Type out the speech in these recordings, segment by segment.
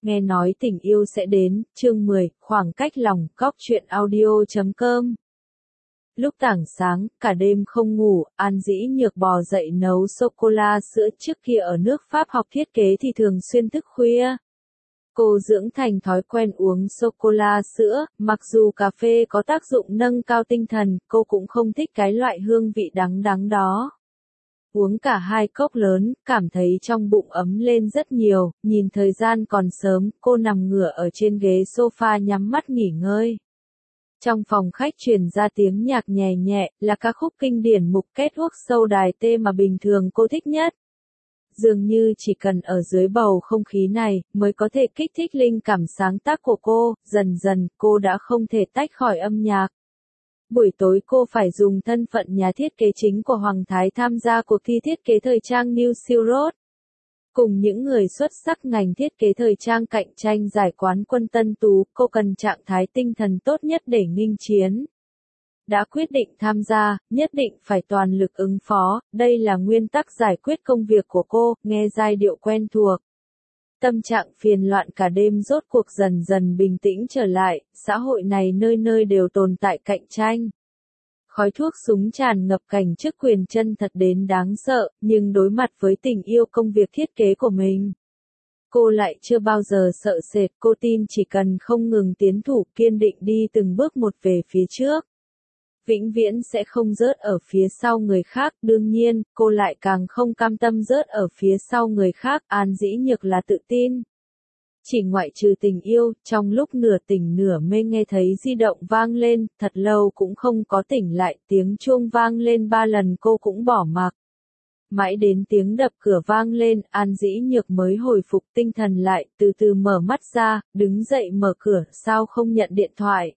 Nghe nói tình yêu sẽ đến, chương 10, khoảng cách lòng, góc truyện audio.com. Lúc tảng sáng, cả đêm không ngủ, An Dĩ Nhược bò dậy nấu sô-cô-la sữa. Trước kia ở nước Pháp học thiết kế thì thường xuyên thức khuya. Cô dưỡng thành thói quen uống sô-cô-la sữa, mặc dù cà phê có tác dụng nâng cao tinh thần, cô cũng không thích cái loại hương vị đắng đắng đó. Uống cả 2 cốc lớn, cảm thấy trong bụng ấm lên rất nhiều, nhìn thời gian còn sớm, cô nằm ngửa ở trên ghế sofa nhắm mắt nghỉ ngơi. Trong phòng khách truyền ra tiếng nhạc nhẹ nhẹ, là ca khúc kinh điển mục kết quốc sâu đài tê mà bình thường cô thích nhất. Dường như chỉ cần ở dưới bầu không khí này, mới có thể kích thích linh cảm sáng tác của cô, dần dần, cô đã không thể tách khỏi âm nhạc. Buổi tối cô phải dùng thân phận nhà thiết kế chính của Hoàng Thái tham gia cuộc thi thiết kế thời trang New Silk. Cùng những người xuất sắc ngành thiết kế thời trang cạnh tranh giải quán quân Tân Tú, cô cần trạng thái tinh thần tốt nhất để nghênh chiến. Đã quyết định tham gia, nhất định phải toàn lực ứng phó, đây là nguyên tắc giải quyết công việc của cô, nghe giai điệu quen thuộc. Tâm trạng phiền loạn cả đêm rốt cuộc dần dần bình tĩnh trở lại, xã hội này nơi nơi đều tồn tại cạnh tranh. Khói thuốc súng tràn ngập cảnh chức quyền chân thật đến đáng sợ, nhưng đối mặt với tình yêu công việc thiết kế của mình, cô lại chưa bao giờ sợ sệt, cô tin chỉ cần không ngừng tiến thủ kiên định đi từng bước một về phía trước, vĩnh viễn sẽ không rớt ở phía sau người khác. Đương nhiên, cô lại càng không cam tâm rớt ở phía sau người khác. An Dĩ Nhược là tự tin. Chỉ ngoại trừ tình yêu, trong lúc nửa tỉnh nửa mê nghe thấy di động vang lên, thật lâu cũng không có tỉnh lại, tiếng chuông vang lên 3 lần cô cũng bỏ mặc. Mãi đến tiếng đập cửa vang lên, An Dĩ Nhược mới hồi phục tinh thần lại, từ từ mở mắt ra, đứng dậy mở cửa, sao không nhận điện thoại.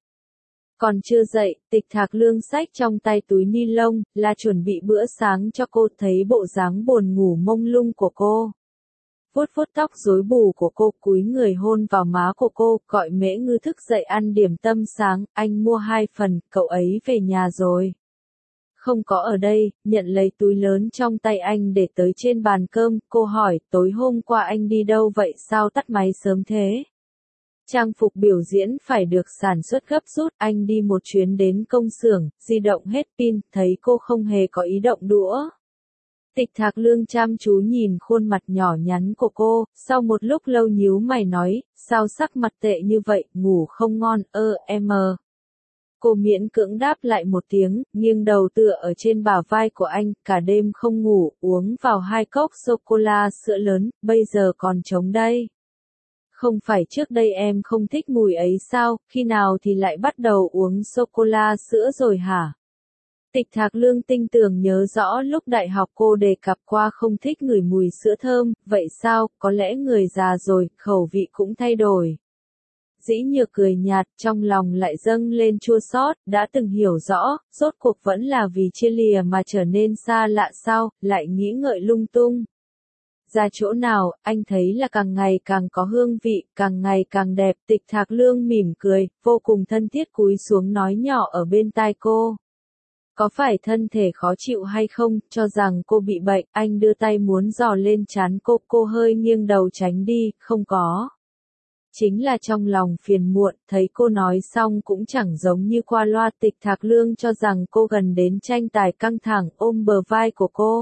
Còn chưa dậy, Tịch Thạc Lương xách trong tay túi ni lông, là chuẩn bị bữa sáng cho cô. Thấy bộ dáng buồn ngủ mông lung của cô, vuốt vuốt tóc rối bù của cô, cúi người hôn vào má của cô, gọi Mễ Ngư thức dậy ăn điểm tâm sáng. Anh mua 2 phần, cậu ấy về nhà rồi. Không có ở đây. Nhận lấy túi lớn trong tay anh để tới trên bàn cơm, cô hỏi, tối hôm qua anh đi đâu vậy, sao tắt máy sớm thế? Trang phục biểu diễn phải được sản xuất gấp rút, anh đi một chuyến đến công xưởng, di động hết pin, thấy cô không hề có ý động đũa. Tịch Thạc Lương chăm chú nhìn khuôn mặt nhỏ nhắn của cô, sau một lúc lâu nhíu mày nói, sao sắc mặt tệ như vậy, ngủ không ngon, em. Cô miễn cưỡng đáp lại một tiếng, nghiêng đầu tựa ở trên bả vai của anh, cả đêm không ngủ, uống vào 2 cốc sô-cô-la sữa lớn, bây giờ còn trống đây. Không phải trước đây em không thích mùi ấy sao, khi nào thì lại bắt đầu uống sô-cô-la sữa rồi hả? Tịch Thạc Lương tinh tường nhớ rõ lúc đại học cô đề cập qua không thích ngửi mùi sữa thơm, vậy sao, có lẽ người già rồi, khẩu vị cũng thay đổi. Dĩ Nhược cười nhạt, trong lòng lại dâng lên chua xót, đã từng hiểu rõ, rốt cuộc vẫn là vì chia lìa mà trở nên xa lạ sao, lại nghĩ ngợi lung tung. Ra chỗ nào, anh thấy là càng ngày càng có hương vị, càng ngày càng đẹp. Tịch Thạc Lương mỉm cười, vô cùng thân thiết cúi xuống nói nhỏ ở bên tai cô. Có phải thân thể khó chịu hay không, cho rằng cô bị bệnh, anh đưa tay muốn dò lên trán cô hơi nghiêng đầu tránh đi, không có. Chính là trong lòng phiền muộn, thấy cô nói xong cũng chẳng giống như qua loa. Tịch Thạc Lương cho rằng cô gần đến tranh tài căng thẳng, ôm bờ vai của cô.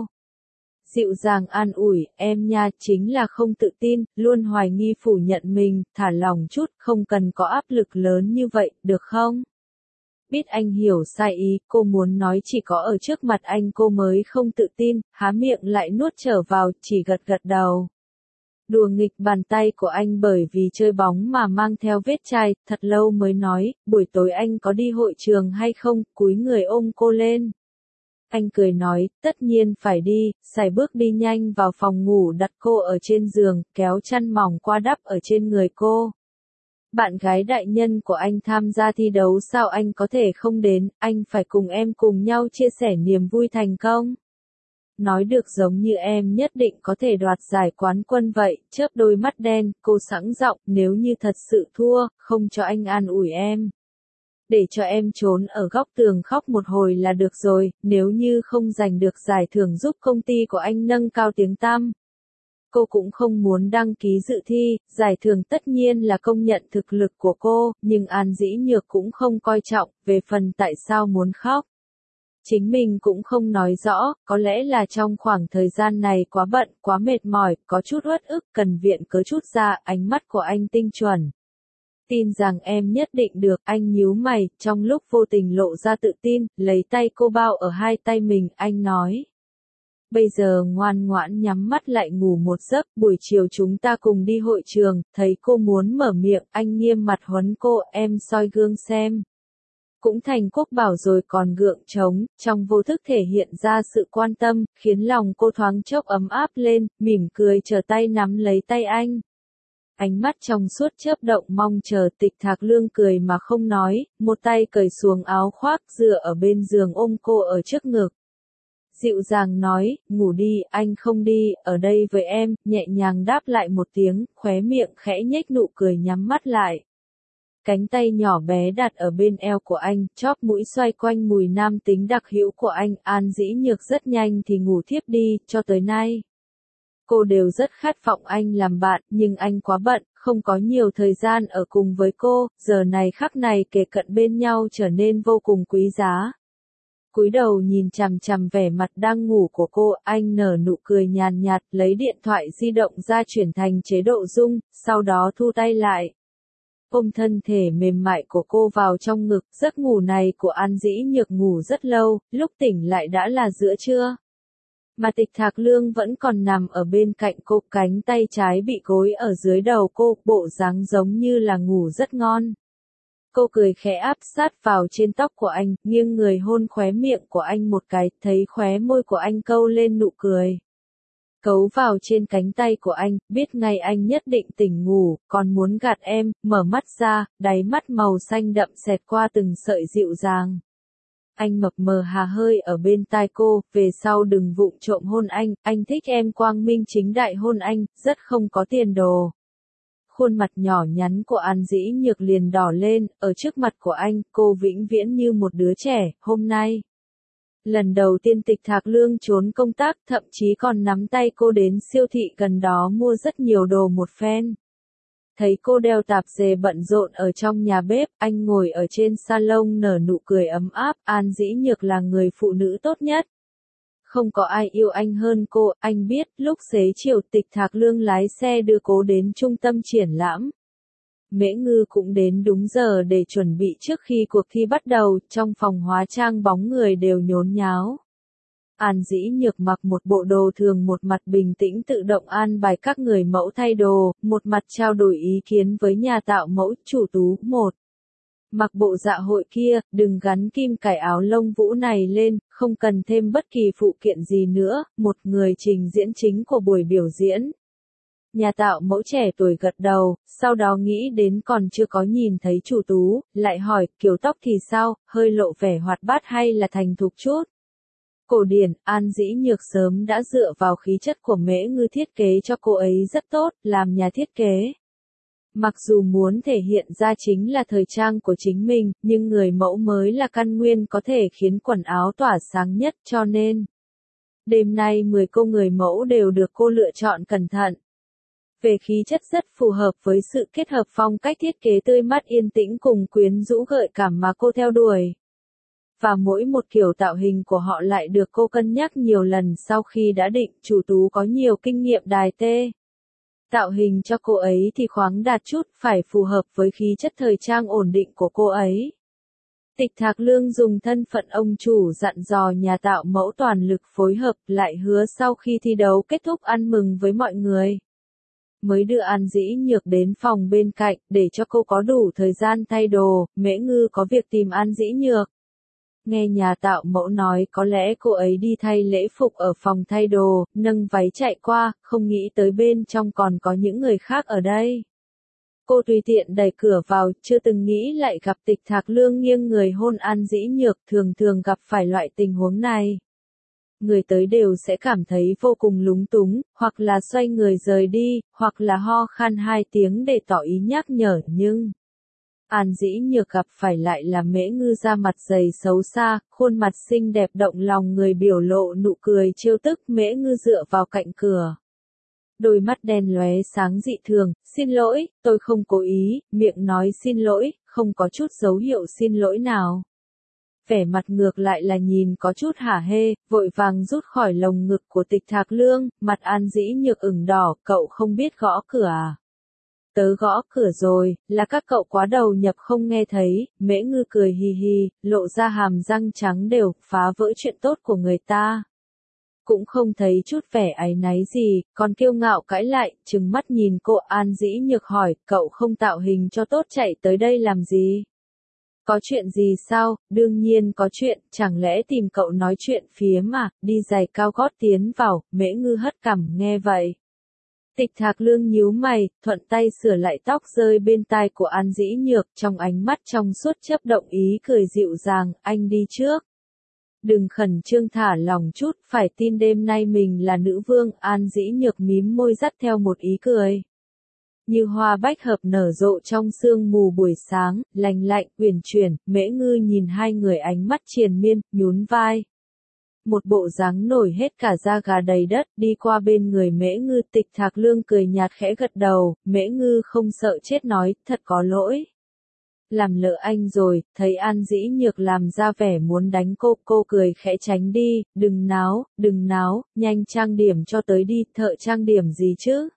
Dịu dàng an ủi, em nha, chính là không tự tin, luôn hoài nghi phủ nhận mình, thả lòng chút, không cần có áp lực lớn như vậy, được không? Biết anh hiểu sai ý, cô muốn nói chỉ có ở trước mặt anh cô mới không tự tin, há miệng lại nuốt trở vào, chỉ gật gật đầu. Đùa nghịch bàn tay của anh bởi vì chơi bóng mà mang theo vết chai, thật lâu mới nói, buổi tối anh có đi hội trường hay không, cúi người ôm cô lên. Anh cười nói, tất nhiên phải đi, sải bước đi nhanh vào phòng ngủ đặt cô ở trên giường, kéo chăn mỏng qua đắp ở trên người cô. Bạn gái đại nhân của anh tham gia thi đấu sao anh có thể không đến, anh phải cùng em cùng nhau chia sẻ niềm vui thành công. Nói được giống như em nhất định có thể đoạt giải quán quân vậy, chớp đôi mắt đen, cô sẵn giọng, nếu như thật sự thua, không cho anh an ủi em. Để cho em trốn ở góc tường khóc một hồi là được rồi, nếu như không giành được giải thưởng giúp công ty của anh nâng cao tiếng tăm. cô cũng không muốn đăng ký dự thi, giải thưởng tất nhiên là công nhận thực lực của cô, nhưng An Dĩ Nhược cũng không coi trọng, về phần tại sao muốn khóc. Chính mình cũng không nói rõ, có lẽ là trong khoảng thời gian này quá bận, quá mệt mỏi, có chút uất ức, cần viện cớ chút ra, ánh mắt của anh tinh chuẩn. Tin rằng em nhất định được, anh nhíu mày, trong lúc vô tình lộ ra tự tin, lấy tay cô bao ở hai tay mình, anh nói. Bây giờ ngoan ngoãn nhắm mắt lại ngủ một giấc, buổi chiều chúng ta cùng đi hội trường, thấy cô muốn mở miệng, anh nghiêm mặt huấn cô, em soi gương xem. Cũng thành quốc bảo rồi còn gượng trống, trong vô thức thể hiện ra sự quan tâm, khiến lòng cô thoáng chốc ấm áp lên, mỉm cười chờ tay nắm lấy tay anh. Ánh mắt trong suốt chớp động mong chờ. Tịch Thạc Lương cười mà không nói, một tay cởi xuống áo khoác dựa ở bên giường ôm cô ở trước ngực. Dịu dàng nói, ngủ đi, anh không đi, ở đây với em, nhẹ nhàng đáp lại một tiếng, khóe miệng khẽ nhếch nụ cười nhắm mắt lại. Cánh tay nhỏ bé đặt ở bên eo của anh, chóp mũi xoay quanh mùi nam tính đặc hữu của anh, An Dĩ Nhược rất nhanh thì ngủ thiếp đi, cho tới nay. Cô đều rất khát vọng anh làm bạn, nhưng anh quá bận, không có nhiều thời gian ở cùng với cô, giờ này khắc này kề cận bên nhau trở nên vô cùng quý giá. Cúi đầu nhìn chằm chằm vẻ mặt đang ngủ của cô, anh nở nụ cười nhàn nhạt, lấy điện thoại di động ra chuyển thành chế độ rung, sau đó thu tay lại. Ôm thân thể mềm mại của cô vào trong ngực, giấc ngủ này của An Dĩ Nhược ngủ rất lâu, lúc tỉnh lại đã là giữa trưa. Mà Tịch Thạc Lương vẫn còn nằm ở bên cạnh cô, cánh tay trái bị gối ở dưới đầu cô, bộ dáng giống như là ngủ rất ngon. Cô cười khẽ áp sát vào trên tóc của anh, nghiêng người hôn khóe miệng của anh một cái, thấy khóe môi của anh câu lên nụ cười. Cấu vào trên cánh tay của anh, biết ngay anh nhất định tỉnh ngủ, còn muốn gạt em, mở mắt ra, đáy mắt màu xanh đậm xẹt qua từng sợi dịu dàng. Anh mập mờ hà hơi ở bên tai cô, về sau đừng vụng trộm hôn anh thích em quang minh chính đại hôn anh, rất không có tiền đồ. Khuôn mặt nhỏ nhắn của An Dĩ Nhược liền đỏ lên, ở trước mặt của anh, cô vĩnh viễn như một đứa trẻ, hôm nay. Lần đầu tiên Tịch Thạc Lương trốn công tác, thậm chí còn nắm tay cô đến siêu thị gần đó mua rất nhiều đồ một phen. Thấy cô đeo tạp dề bận rộn ở trong nhà bếp, anh ngồi ở trên salon nở nụ cười ấm áp, An Dĩ Nhược là người phụ nữ tốt nhất. Không có ai yêu anh hơn cô, anh biết, lúc xế chiều Tịch Thạc Lương lái xe đưa cô đến trung tâm triển lãm. Mễ Ngư cũng đến đúng giờ để chuẩn bị trước khi cuộc thi bắt đầu, trong phòng hóa trang bóng người đều nhốn nháo. An Dĩ Nhược mặc một bộ đồ thường, một mặt bình tĩnh tự động an bài các người mẫu thay đồ, một mặt trao đổi ý kiến với nhà tạo mẫu, chủ Tú. Một, mặc bộ dạ hội kia, đừng gắn kim cài áo lông vũ này lên, không cần thêm bất kỳ phụ kiện gì nữa, một người trình diễn chính của buổi biểu diễn. Nhà tạo mẫu trẻ tuổi gật đầu, sau đó nghĩ đến còn chưa có nhìn thấy chủ Tú, lại hỏi, kiểu tóc thì sao, hơi lộ vẻ hoạt bát hay là thành thục chút? Cổ điển, An Dĩ Nhược sớm đã dựa vào khí chất của Mễ Ngư thiết kế cho cô ấy rất tốt, làm nhà thiết kế. Mặc dù muốn thể hiện ra chính là thời trang của chính mình, nhưng người mẫu mới là căn nguyên có thể khiến quần áo tỏa sáng nhất, cho nên đêm nay 10 cô người mẫu đều được cô lựa chọn cẩn thận. Về khí chất rất phù hợp với sự kết hợp phong cách thiết kế tươi mát yên tĩnh cùng quyến rũ gợi cảm mà cô theo đuổi. Và mỗi một kiểu tạo hình của họ lại được cô cân nhắc nhiều lần sau khi đã định, chủ Tú có nhiều kinh nghiệm đài tê. Tạo hình cho cô ấy thì khoáng đạt chút, phải phù hợp với khí chất thời trang ổn định của cô ấy. Tịch Thạc Lương dùng thân phận ông chủ dặn dò nhà tạo mẫu toàn lực phối hợp, lại hứa sau khi thi đấu kết thúc ăn mừng với mọi người. Mới đưa An Dĩ Nhược đến phòng bên cạnh, để cho cô có đủ thời gian thay đồ, Mễ Ngư có việc tìm An Dĩ Nhược. Nghe nhà tạo mẫu nói có lẽ cô ấy đi thay lễ phục ở phòng thay đồ, nâng váy chạy qua, không nghĩ tới bên trong còn có những người khác ở đây. Cô tùy tiện đẩy cửa vào, chưa từng nghĩ lại gặp Tịch Thạc Lương nghiêng người hôn An Dĩ Nhược, thường thường gặp phải loại tình huống này. Người tới đều sẽ cảm thấy vô cùng lúng túng, hoặc là xoay người rời đi, hoặc là ho khan 2 tiếng để tỏ ý nhắc nhở, nhưng An Dĩ Nhược gặp phải lại là Mễ Ngư da mặt dày xấu xa, khuôn mặt xinh đẹp động lòng người biểu lộ nụ cười trêu tức. Mễ Ngư dựa vào cạnh cửa. Đôi mắt đen lóe sáng dị thường, xin lỗi, tôi không cố ý, miệng nói xin lỗi, không có chút dấu hiệu xin lỗi nào. Vẻ mặt ngược lại là nhìn có chút hả hê, vội vàng rút khỏi lồng ngực của Tịch Thạc Lương, mặt An Dĩ Nhược ửng đỏ, cậu không biết gõ cửa à? Tớ gõ cửa rồi, là các cậu quá đầu nhập không nghe thấy, Mễ Ngư cười hì hì, lộ ra hàm răng trắng đều, phá vỡ chuyện tốt của người ta. Cũng không thấy chút vẻ áy náy gì, còn kiêu ngạo cãi lại, trừng mắt nhìn cô. An Dĩ Nhược hỏi, cậu không tạo hình cho tốt chạy tới đây làm gì? Có chuyện gì sao? Đương nhiên có chuyện, chẳng lẽ tìm cậu nói chuyện phía mà, đi giày cao gót tiến vào. Mễ Ngư hất cằm nghe vậy. Tịch Thạc Lương nhíu mày, thuận tay sửa lại tóc rơi bên tai của An Dĩ Nhược, trong ánh mắt trong suốt chớp động ý cười dịu dàng, anh đi trước. Đừng khẩn trương, thả lòng chút, phải tin đêm nay mình là nữ vương. An Dĩ Nhược mím môi dắt theo một ý cười. Như hoa bách hợp nở rộ trong sương mù buổi sáng, lành lạnh, uyển chuyển. Mễ Ngư nhìn hai người ánh mắt triền miên, nhún vai. Một bộ dáng nổi hết cả da gà đầy đất, đi qua bên người Mễ Ngư. Tịch Thạc Lương cười nhạt khẽ gật đầu, Mễ Ngư không sợ chết nói, thật có lỗi. Làm lỡ anh rồi. Thấy An Dĩ Nhược làm ra vẻ muốn đánh cô cười khẽ tránh đi, đừng náo, nhanh trang điểm cho tới đi. Thợ trang điểm gì chứ?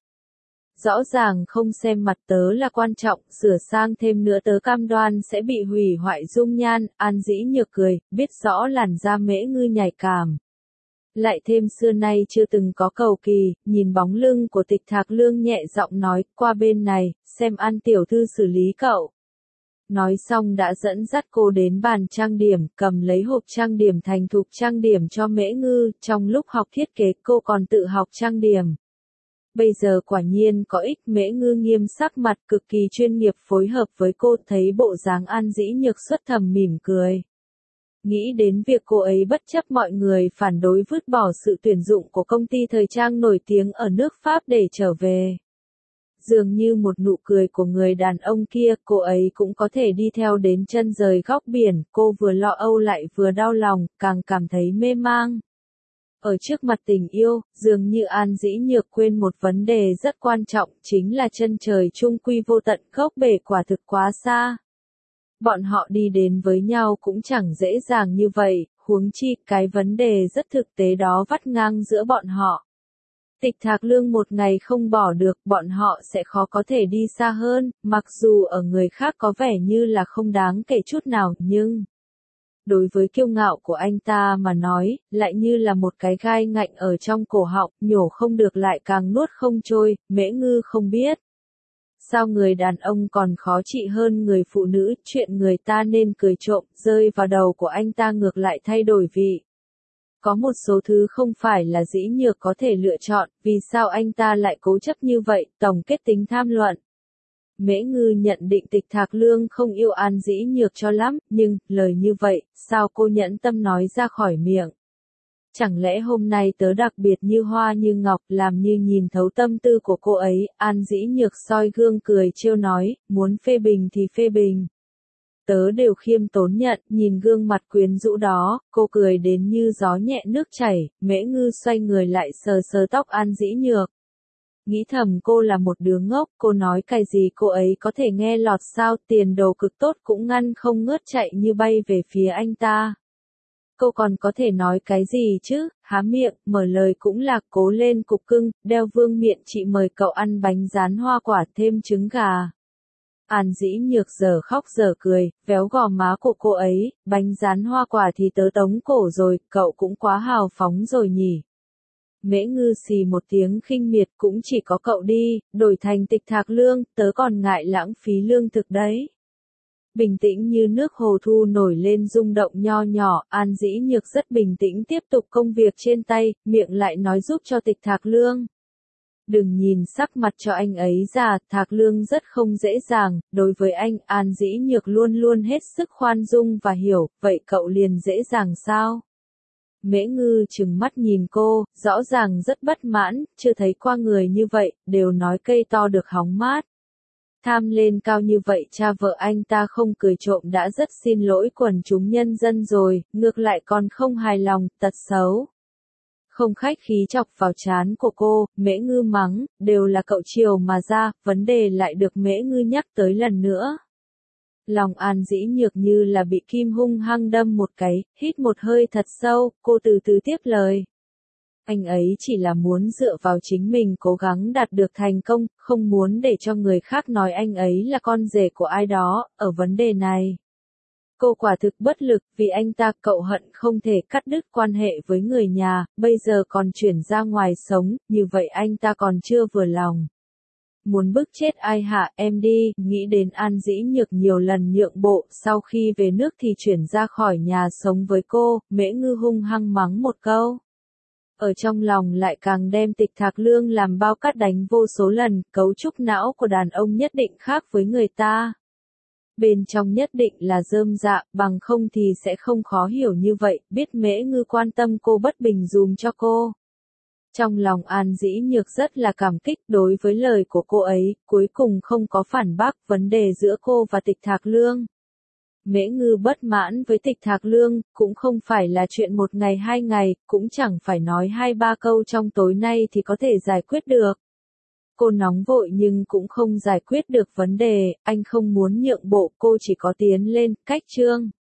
Rõ ràng không xem mặt tớ là quan trọng, sửa sang thêm nữa tớ cam đoan sẽ bị hủy hoại dung nhan. An Dĩ Nhược cười, biết rõ làn da Mễ Ngư nhạy cảm. Lại thêm xưa nay chưa từng có cầu kỳ, nhìn bóng lưng của Tịch Thạc Lương nhẹ giọng nói, qua bên này, xem An tiểu thư xử lý cậu. Nói xong đã dẫn dắt cô đến bàn trang điểm, cầm lấy hộp trang điểm thành thục trang điểm cho Mễ Ngư. Trong lúc học thiết kế cô còn tự học trang điểm. Bây giờ quả nhiên có ích. Mễ Ngư nghiêm sắc mặt, cực kỳ chuyên nghiệp phối hợp với cô. Thấy bộ dáng An Dĩ Nhược xuất thầm mỉm cười. Nghĩ đến việc cô ấy bất chấp mọi người phản đối vứt bỏ sự tuyển dụng của công ty thời trang nổi tiếng ở nước Pháp để trở về. Dường như một nụ cười của người đàn ông kia, cô ấy cũng có thể đi theo đến chân rời góc biển. Cô vừa lo âu lại vừa đau lòng, càng cảm thấy mê mang. Ở trước mặt tình yêu, dường như An Dĩ Nhược quên một vấn đề rất quan trọng, chính là chân trời chung quy vô tận, gốc bể quả thực quá xa. Bọn họ đi đến với nhau cũng chẳng dễ dàng như vậy, huống chi, cái vấn đề rất thực tế đó vắt ngang giữa bọn họ. Tịch Thạc Lương một ngày không bỏ được, bọn họ sẽ khó có thể đi xa hơn, mặc dù ở người khác có vẻ như là không đáng kể chút nào, nhưng đối với kiêu ngạo của anh ta mà nói, lại như là một cái gai ngạnh ở trong cổ họng, nhổ không được lại càng nuốt không trôi. Mễ Ngư không biết. Sao người đàn ông còn khó trị hơn người phụ nữ, chuyện người ta nên cười trộm, rơi vào đầu của anh ta ngược lại thay đổi vị. Có một số thứ không phải là Dĩ Nhược có thể lựa chọn, vì sao anh ta lại cố chấp như vậy, tổng kết tính tham luận. Mễ Ngư nhận định Tịch Thạc Lương không yêu An Dĩ Nhược cho lắm, nhưng, lời như vậy, sao cô nhẫn tâm nói ra khỏi miệng? Chẳng lẽ hôm nay tớ đặc biệt như hoa như ngọc, làm như nhìn thấu tâm tư của cô ấy? An Dĩ Nhược soi gương cười trêu nói, muốn phê bình thì phê bình. Tớ đều khiêm tốn nhận, nhìn gương mặt quyến rũ đó, cô cười đến như gió nhẹ nước chảy. Mễ Ngư xoay người lại sờ sờ tóc An Dĩ Nhược. Nghĩ thầm cô là một đứa ngốc, cô nói cái gì cô ấy có thể nghe lọt sao, tiền đồ cực tốt cũng ngăn không ngớt chạy như bay về phía anh ta. Cô còn có thể nói cái gì chứ, há miệng, mở lời cũng là cố lên cục cưng, đeo vương miện chị mời cậu ăn bánh rán hoa quả thêm trứng gà. An Dĩ Nhược giờ khóc giờ cười, véo gò má của cô ấy, bánh rán hoa quả thì tớ tống cổ rồi, cậu cũng quá hào phóng rồi nhỉ. Mễ Ngư xì một tiếng khinh miệt, cũng chỉ có cậu đi, đổi thành Tịch Thạc Lương, tớ còn ngại lãng phí lương thực đấy. Bình tĩnh như nước hồ thu nổi lên rung động nho nhỏ, An Dĩ Nhược rất bình tĩnh tiếp tục công việc trên tay, miệng lại nói giúp cho Tịch Thạc Lương. Đừng nhìn sắc mặt cho anh ấy già, Thạc Lương rất không dễ dàng, đối với anh, An Dĩ Nhược luôn luôn hết sức khoan dung và hiểu, vậy cậu liền dễ dàng sao? Mễ Ngư trừng mắt nhìn cô, rõ ràng rất bất mãn, chưa thấy qua người như vậy, đều nói cây to được hóng mát. Tham lên cao như vậy cha vợ anh ta không cười trộm đã rất xin lỗi quần chúng nhân dân rồi, ngược lại còn không hài lòng, tật xấu. Không khách khí chọc vào trán của cô, Mễ Ngư mắng, đều là cậu chiều mà ra, vấn đề lại được Mễ Ngư nhắc tới lần nữa. Lòng An Dĩ Nhược như là bị kim hung hăng đâm một cái, hít một hơi thật sâu, cô từ từ tiếp lời. Anh ấy chỉ là muốn dựa vào chính mình cố gắng đạt được thành công, không muốn để cho người khác nói anh ấy là con rể của ai đó, ở vấn đề này. Cô quả thực bất lực, vì anh ta cậu hận không thể cắt đứt quan hệ với người nhà, bây giờ còn chuyển ra ngoài sống, như vậy anh ta còn chưa vừa lòng. Muốn bức chết ai hả em đi, nghĩ đến An Dĩ Nhược nhiều lần nhượng bộ, sau khi về nước thì chuyển ra khỏi nhà sống với cô, Mễ Ngư hung hăng mắng một câu. Ở trong lòng lại càng đem Tịch Thạc Lương làm bao cát đánh vô số lần, cấu trúc não của đàn ông nhất định khác với người ta. Bên trong nhất định là rơm dạ, bằng không thì sẽ không khó hiểu như vậy, biết Mễ Ngư quan tâm cô bất bình dùm cho cô. Trong lòng An Dĩ Nhược rất là cảm kích đối với lời của cô ấy, cuối cùng không có phản bác vấn đề giữa cô và Tịch Thạc Lương. Mễ Ngư bất mãn với Tịch Thạc Lương, cũng không phải là chuyện một ngày hai ngày, cũng chẳng phải nói hai ba câu trong tối nay thì có thể giải quyết được. Cô nóng vội nhưng cũng không giải quyết được vấn đề, anh không muốn nhượng bộ, cô chỉ có tiến lên, cách Trương